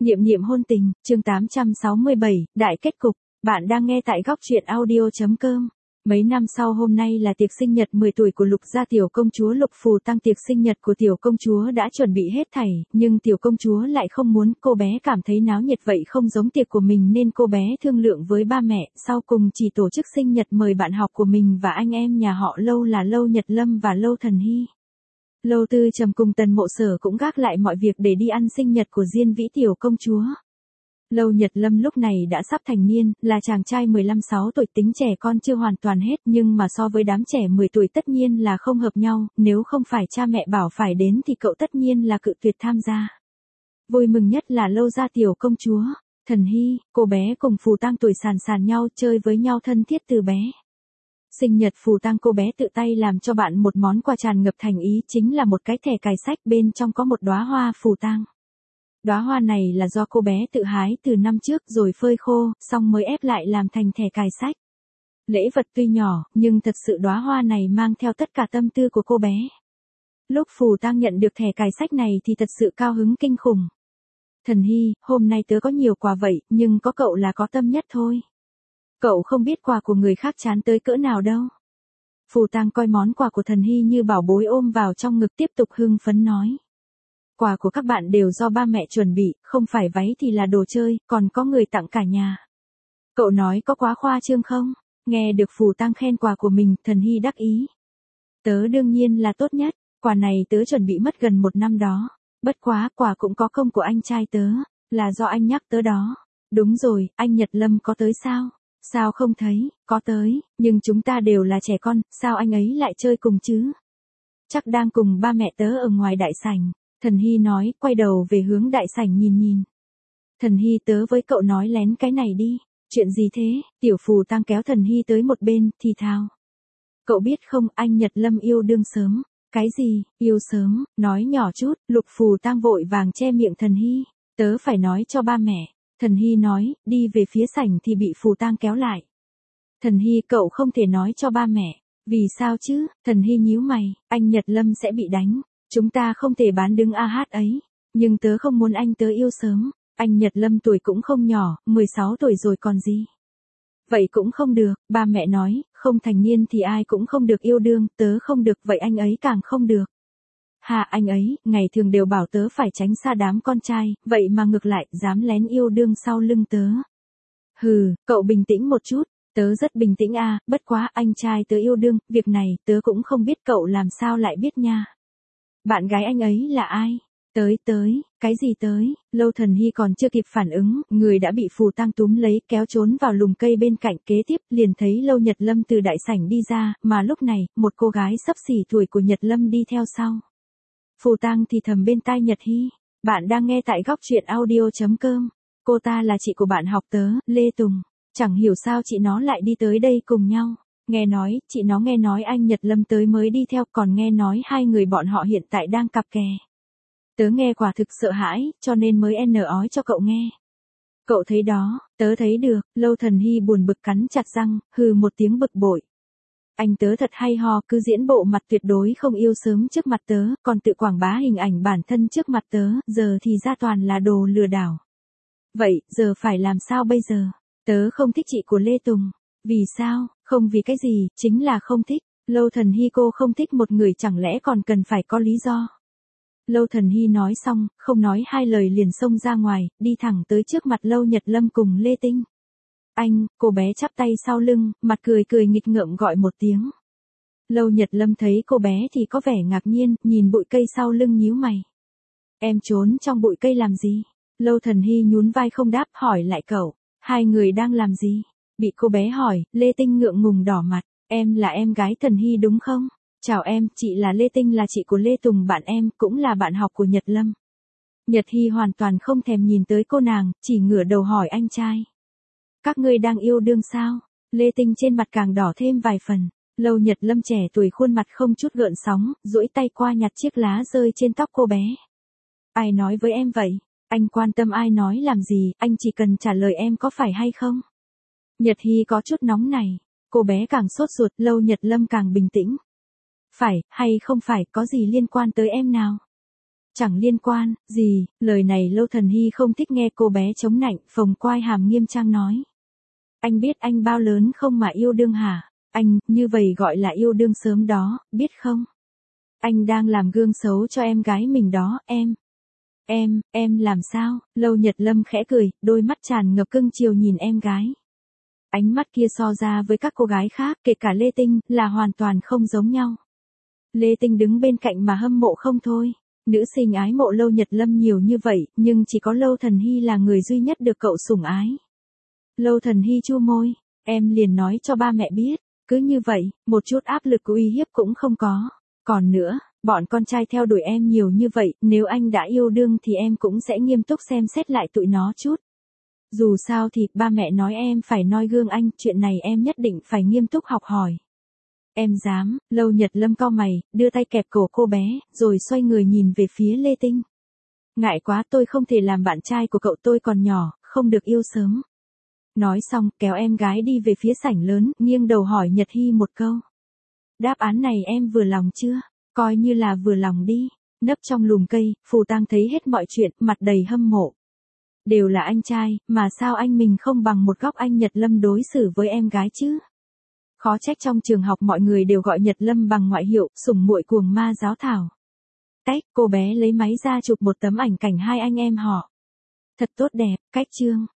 Niệm niệm hôn tình, chương 867, đại kết cục. Bạn đang nghe tại góc truyện audio.com. Mấy năm sau hôm nay là tiệc sinh nhật 10 tuổi của Lục gia tiểu công chúa Lục Phù Tăng. Tiệc sinh nhật của tiểu công chúa đã chuẩn bị hết thảy, nhưng tiểu công chúa lại không muốn. Cô bé cảm thấy náo nhiệt vậy không giống tiệc của mình nên cô bé thương lượng với ba mẹ, sau cùng chỉ tổ chức sinh nhật mời bạn học của mình và anh em nhà họ Lâu là Lâu Nhật Lâm và Lâu Thần Hy. Lâu Tư Trầm cùng Tần Mộ Sở cũng gác lại mọi việc để đi ăn sinh nhật của Diên Vĩ tiểu công chúa. Lâu Nhật Lâm lúc này đã sắp thành niên, là chàng trai 15-16 tuổi, tính trẻ con chưa hoàn toàn hết, nhưng mà so với đám trẻ 10 tuổi tất nhiên là không hợp nhau, nếu không phải cha mẹ bảo phải đến thì cậu tất nhiên là cự tuyệt tham gia. Vui mừng nhất là Lâu gia tiểu công chúa, Thần Hy, cô bé cùng Phù Tăng tuổi sàn nhau, chơi với nhau thân thiết từ bé. Sinh nhật Phù Tăng cô bé tự tay làm cho bạn một món quà tràn ngập thành ý, chính là một cái thẻ cài sách, bên trong có một đóa hoa Phù Tăng. Đóa hoa này là do cô bé tự hái từ năm trước rồi phơi khô, xong mới ép lại làm thành thẻ cài sách. Lễ vật tuy nhỏ, nhưng thật sự đóa hoa này mang theo tất cả tâm tư của cô bé. Lúc Phù Tăng nhận được thẻ cài sách này thì thật sự cao hứng kinh khủng. Thần Hy, hôm nay tớ có nhiều quà vậy, nhưng có cậu là có tâm nhất thôi. Cậu không biết quà của người khác chán tới cỡ nào đâu. Phù Tăng coi món quà của Thần Hy như bảo bối ôm vào trong ngực, tiếp tục hưng phấn nói. Quà của các bạn đều do ba mẹ chuẩn bị, không phải váy thì là đồ chơi, còn có người tặng cả nhà. Cậu nói có quá khoa trương không? Nghe được Phù Tăng khen quà của mình, Thần Hy đắc ý. Tớ đương nhiên là tốt nhất, quà này tớ chuẩn bị mất gần 1 năm đó. Bất quá, quà cũng có công của anh trai tớ, là do anh nhắc tớ đó. Đúng rồi, anh Nhật Lâm có tới sao? Sao không thấy, có tới, nhưng chúng ta đều là trẻ con, sao anh ấy lại chơi cùng chứ? Chắc đang cùng ba mẹ tớ ở ngoài đại sảnh, Thần Hy nói, quay đầu về hướng đại sảnh nhìn. Thần Hy, tớ với cậu nói lén cái này đi. Chuyện gì thế? Tiểu Phù Tăng kéo Thần Hy tới một bên, thì thào. Cậu biết không, anh Nhật Lâm yêu đương sớm. Cái gì, yêu sớm, nói nhỏ chút, Lục Phù Tăng vội vàng che miệng Thần Hy. Tớ phải nói cho ba mẹ. Thần Hy nói, đi về phía sảnh thì bị Phù Tăng kéo lại. Thần Hy, cậu không thể nói cho ba mẹ. Vì sao chứ? Thần Hy nhíu mày, anh Nhật Lâm sẽ bị đánh. Chúng ta không thể bán đứng AH ấy. Nhưng tớ không muốn anh tớ yêu sớm. Anh Nhật Lâm tuổi cũng không nhỏ, 16 tuổi rồi còn gì. Vậy cũng không được, ba mẹ nói, không thành niên thì ai cũng không được yêu đương, tớ không được, vậy anh ấy càng không được. Hà, anh ấy, ngày thường đều bảo tớ phải tránh xa đám con trai, vậy mà ngược lại, dám lén yêu đương sau lưng tớ. Hừ, cậu bình tĩnh một chút, tớ rất bình tĩnh à, bất quá anh trai tớ yêu đương, việc này tớ cũng không biết, cậu làm sao lại biết nha. Bạn gái anh ấy là ai? Tới, cái gì tới? Lâu Thần Hy còn chưa kịp phản ứng, người đã bị Phù Tăng túm lấy, kéo trốn vào lùm cây bên cạnh. Kế tiếp, liền thấy Lâu Nhật Lâm từ đại sảnh đi ra, mà lúc này, một cô gái xấp xỉ tuổi của Nhật Lâm đi theo sau. Phù Tăng thì thầm bên tai Nhật Hy, bạn đang nghe tại góc truyện audio.com. Cô ta là chị của bạn học tớ, Lê Tùng. Chẳng hiểu sao chị nó lại đi tới đây cùng nhau. Chị nó nghe nói anh Nhật Lâm tới mới đi theo, còn nghe nói hai người bọn họ hiện tại đang cặp kè. Tớ nghe quả thực sợ hãi, cho nên mới ói cho cậu nghe. Cậu thấy đó, tớ thấy được, Lâu Thần Hy buồn bực cắn chặt răng, hừ một tiếng bực bội. Anh tớ thật hay ho, cứ diễn bộ mặt tuyệt đối không yêu sớm trước mặt tớ, còn tự quảng bá hình ảnh bản thân trước mặt tớ, giờ thì ra toàn là đồ lừa đảo. Vậy, giờ phải làm sao bây giờ? Tớ không thích chị của Lê Tùng. Vì sao? Không vì cái gì, chính là không thích. Lâu Thần Hy, cô không thích một người chẳng lẽ còn cần phải có lý do? Lâu Thần Hy nói xong, không nói hai lời liền xông ra ngoài, đi thẳng tới trước mặt Lâu Nhật Lâm cùng Lê Tinh. Anh, cô bé chắp tay sau lưng, mặt cười nghịch ngợm gọi một tiếng. Lâu Nhật Lâm thấy cô bé thì có vẻ ngạc nhiên, nhìn bụi cây sau lưng nhíu mày. Em trốn trong bụi cây làm gì? Lâu Thần Hy nhún vai không đáp, hỏi lại cậu, hai người đang làm gì? Bị cô bé hỏi, Lê Tinh ngượng ngùng đỏ mặt, em là em gái Thần Hy đúng không? Chào em, chị là Lê Tinh, là chị của Lê Tùng bạn em, cũng là bạn học của Nhật Lâm. Nhật Hy hoàn toàn không thèm nhìn tới cô nàng, chỉ ngửa đầu hỏi anh trai. Các ngươi đang yêu đương sao? Lê Tinh trên mặt càng đỏ thêm vài phần. Lâu Nhật Lâm trẻ tuổi khuôn mặt không chút gợn sóng, duỗi tay qua nhặt chiếc lá rơi trên tóc cô bé. Ai nói với em vậy? Anh quan tâm ai nói làm gì, anh chỉ cần trả lời em có phải hay không? Nhật Hy có chút nóng này. Cô bé càng sốt ruột, Lâu Nhật Lâm càng bình tĩnh. Phải, hay không phải, có gì liên quan tới em nào? Chẳng liên quan, gì, lời này Lâu Thần Hy không thích nghe, cô bé chống nạnh, phồng quai hàm nghiêm trang nói. Anh biết anh bao lớn không mà yêu đương hả? Anh, như vậy gọi là yêu đương sớm đó, biết không? Anh đang làm gương xấu cho em gái mình đó, em. Em làm sao? Lâu Nhật Lâm khẽ cười, đôi mắt tràn ngập cưng chiều nhìn em gái. Ánh mắt kia so ra với các cô gái khác, kể cả Lê Tinh, là hoàn toàn không giống nhau. Lê Tinh đứng bên cạnh mà hâm mộ không thôi. Nữ sinh ái mộ Lâu Nhật Lâm nhiều như vậy, nhưng chỉ có Lâu Thần Hy là người duy nhất được cậu sủng ái. Lâu Thần Hy chu môi, em liền nói cho ba mẹ biết, cứ như vậy, một chút áp lực uy hiếp cũng không có. Còn nữa, bọn con trai theo đuổi em nhiều như vậy, nếu anh đã yêu đương thì em cũng sẽ nghiêm túc xem xét lại tụi nó chút. Dù sao thì, ba mẹ nói em phải noi gương anh, chuyện này em nhất định phải nghiêm túc học hỏi. Em dám, Lâu Nhật Lâm cau mày, đưa tay kẹp cổ cô bé, rồi xoay người nhìn về phía Lê Tinh. Ngại quá, tôi không thể làm bạn trai của cậu, tôi còn nhỏ, không được yêu sớm. Nói xong, kéo em gái đi về phía sảnh lớn, nghiêng đầu hỏi Nhật Hy một câu. Đáp án này em vừa lòng chưa? Coi như là vừa lòng đi. Nấp trong lùm cây, Phù Tang thấy hết mọi chuyện, mặt đầy hâm mộ. Đều là anh trai, mà sao anh mình không bằng một góc anh Nhật Lâm đối xử với em gái chứ? Khó trách trong trường học mọi người đều gọi Nhật Lâm bằng ngoại hiệu, sủng muội cuồng ma giáo thảo. Cách, cô bé lấy máy ra chụp một tấm ảnh cảnh hai anh em họ. Thật tốt đẹp, cách chương.